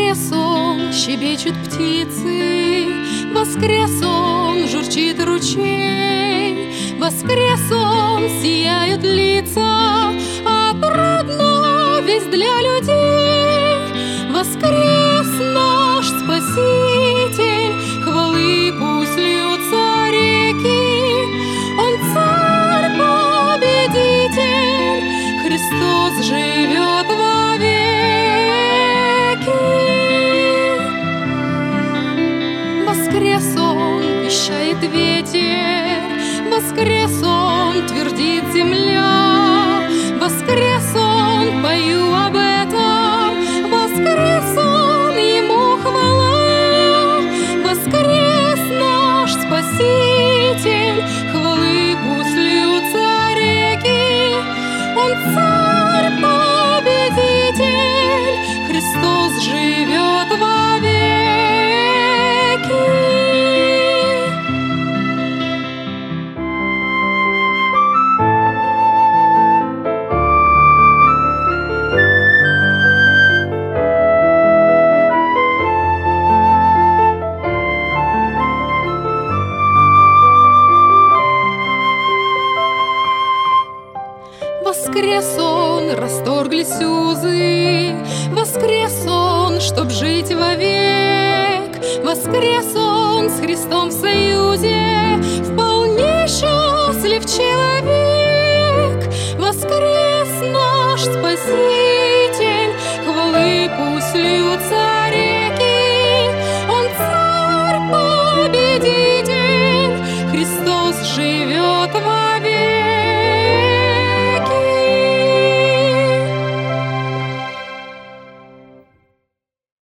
Воскрес он, щебечут птицы, воскрес он, журчит ручей, воскрес он, сияют лица, отрадно весть для людей. Воскрес наш Спаситель, хвалы пусть льются реки, он царь-победитель, Христос живет вовеки. Воскрес он, вещает ветер, воскрес он, твердит земля, воскрес он, пою об этом, воскрес он, ему хвала. Воскрес наш Спаситель, хвалы пусть льются реки, он царь-победитель, Христос живет вовеки. Воскрес он, расторглись узы, воскрес он, чтоб жить вовек. Воскрес он с Христом в союзе, вполне счастлив человек. Воскрес наш Спаситель,